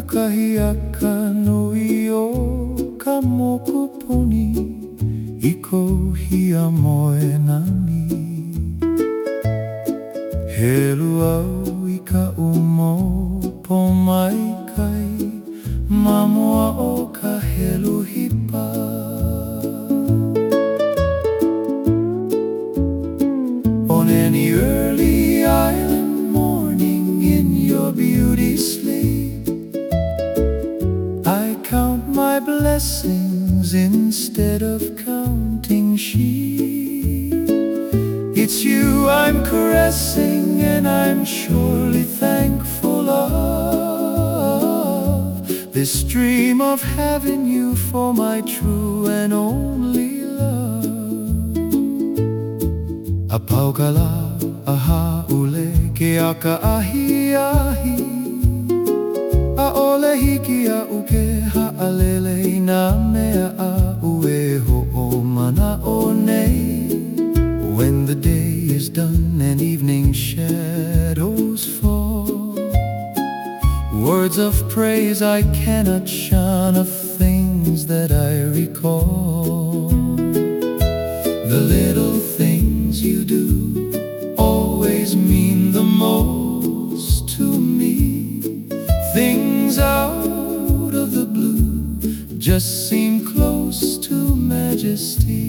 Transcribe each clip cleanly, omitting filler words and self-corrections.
kahiaka nui o ka mokupuni I ko hia moe nani. He luau I ka umo po mai kai mamua o ka helu hipa. On any early island morning in your beauty sleep, I count my blessings instead of counting sheep. It's you I'm caressing and I'm surely thankful of this dream of having you for my true and only love. Apaukala aha ule ke aka ahi ahi, a ole hiki a uke ha'alele na mea a ue ho o mana o nei. When the day is done and evening shadows fall, words of praise I cannot shun of things that I recall. The little things you do always mean the most to me. Things out of the blue just seem close to majesty.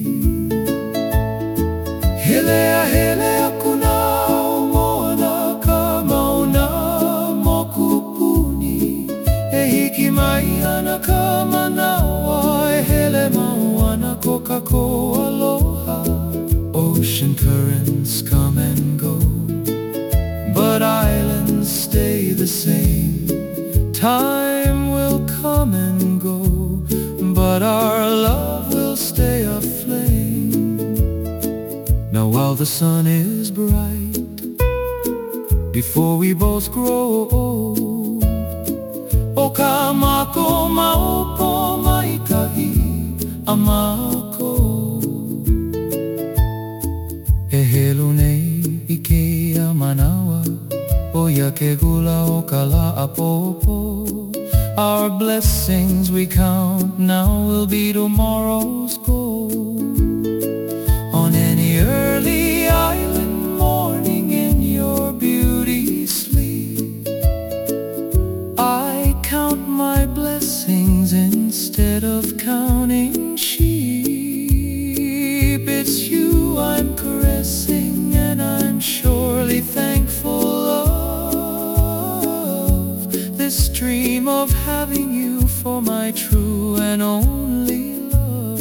Helea helea kunao moana ka mauna mokupuni, e hiki mai ana ka manawa, e hele mauana ko kako aloha. Ocean currents come and go, but islands stay the same. Time will come and go, but our love will stay aflame. Now while the sun is bright, before we both grow old, o ka mako maopo maikahi a mako. E helu nei I ke a manawa, o ia ke gula o ka la'apopo. Our blessings we count now will be tomorrow's gold. On any early island morning in your beauty sleep, I count my blessings instead of counting sheep. It's you I'm caressing and I'm surely thankful of this dream of having you for my true and only love.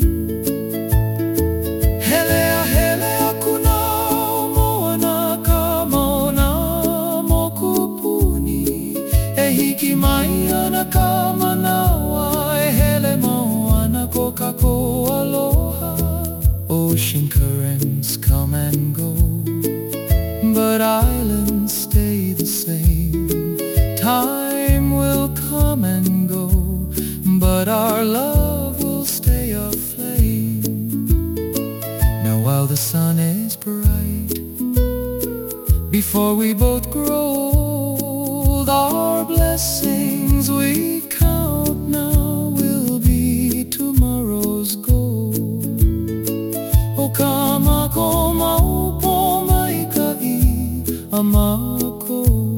Helea helea kunao moana ka mauna mokupuni, e hiki mai ana ka manawa, e hele mauana ko kako aloha. Ocean currents come and go, but islands stay the same. Time will come and go, but our love will stay aflame. Now while the sun is bright, before we both grow old, our blessings we count now will be tomorrow's gold. O ka mako maupo maika'i a mako,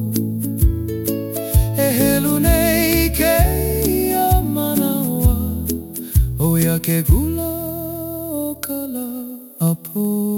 e helu nei ke ia manawa, o ia ke gula o ka la'apo.